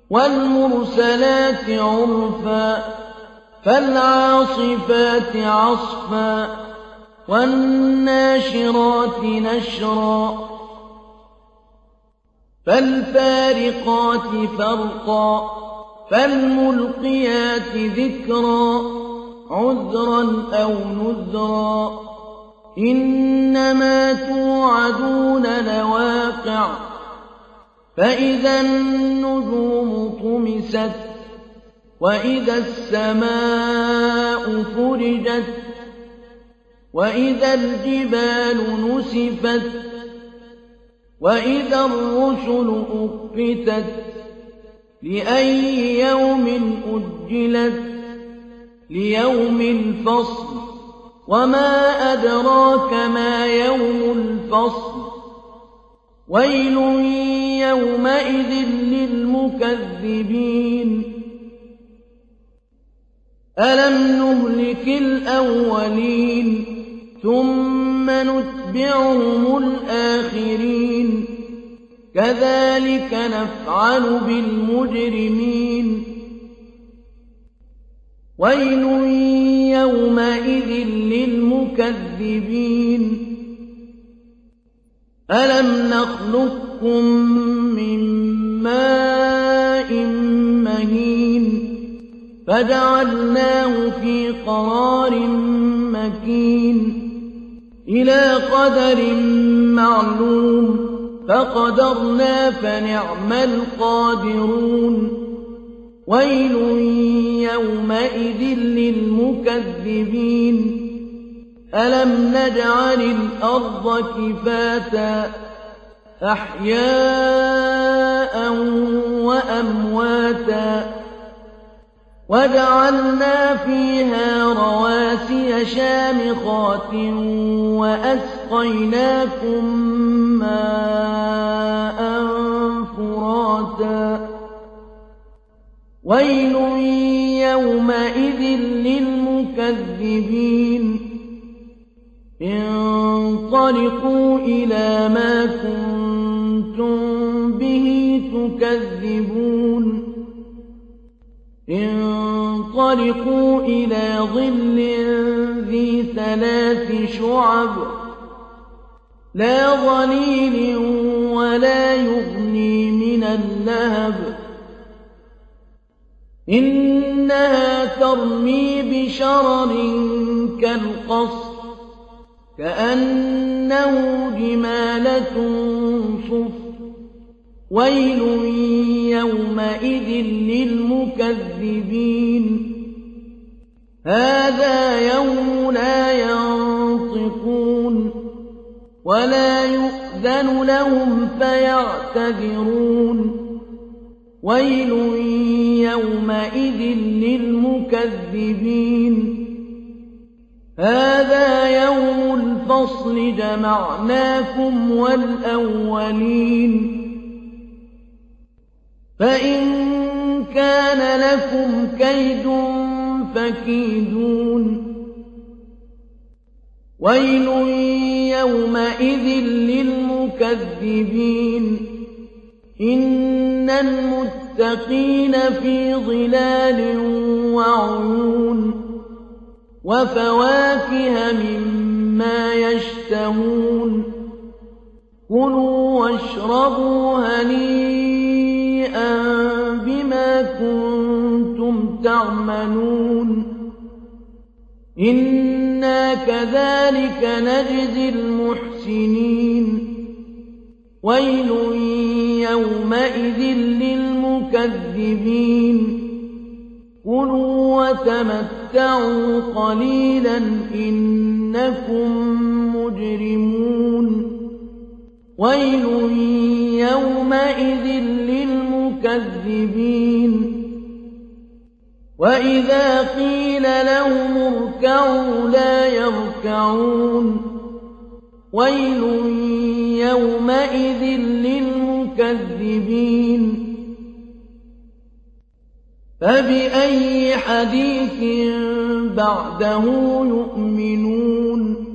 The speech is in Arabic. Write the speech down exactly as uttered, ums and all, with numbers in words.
والمرسلات عرفا فالعاصفات عصفا والناشرات نشرا فالفارقات فرقا فالملقيات ذكرا عذرا أو نذرا إنما توعدون لواقع فإذا النجوم طمست وإذا السماء فرجت وإذا الجبال نسفت وإذا الرسل أقتت لأي يوم أجلت ليوم الفصل وما أدراك ما يوم الفصل ويل يومئذ للمكذبين ألم نهلك الأولين ثم نتبعهم الآخرين كذلك نفعل بالمجرمين ويل يومئذ للمكذبين ألم نخلقكم من ماء مهين فجعلناه في قرار مكين إلى قدر معلوم فقدرنا فنعم القادرون ويل يومئذ للمكذبين ألم نجعل الأرض كفاتا أحياء وأمواتا وجعلنا فيها رواسي شامخات وأسقيناكم ماء فراتا ويل يومئذ للمكذبين انطلقوا إلى ما كنتم به تكذبون انطلقوا إلى ظل ذي ثلاث شعب لا ظليل ولا يغني من اللهب إنها ترمي بشرر كالقصر كأنه جمالة صفر ويل يومئذ للمكذبين هذا يوم لا ينطقون ولا يؤذن لهم فيعتذرون ويل يومئذ للمكذبين هذا يوم الفصل جمعناكم والأولين فإن كان لكم كيد فكيدون ويل يومئذ للمكذبين إن المتقين في ظلال وعيون وفواكه مما يشتهون كلوا واشربوا هنيئا بما كنتم تعملون إنا كذلك نجزي المحسنين ويل يومئذ للمكذبين كلوا وتمتعوا قليلا إنكم مجرمون ويل يومئذ للمكذبين وإذا قيل لهم اركعوا لا يركعون ويل يومئذ للمكذبين فبأي حديث بعده يؤمنون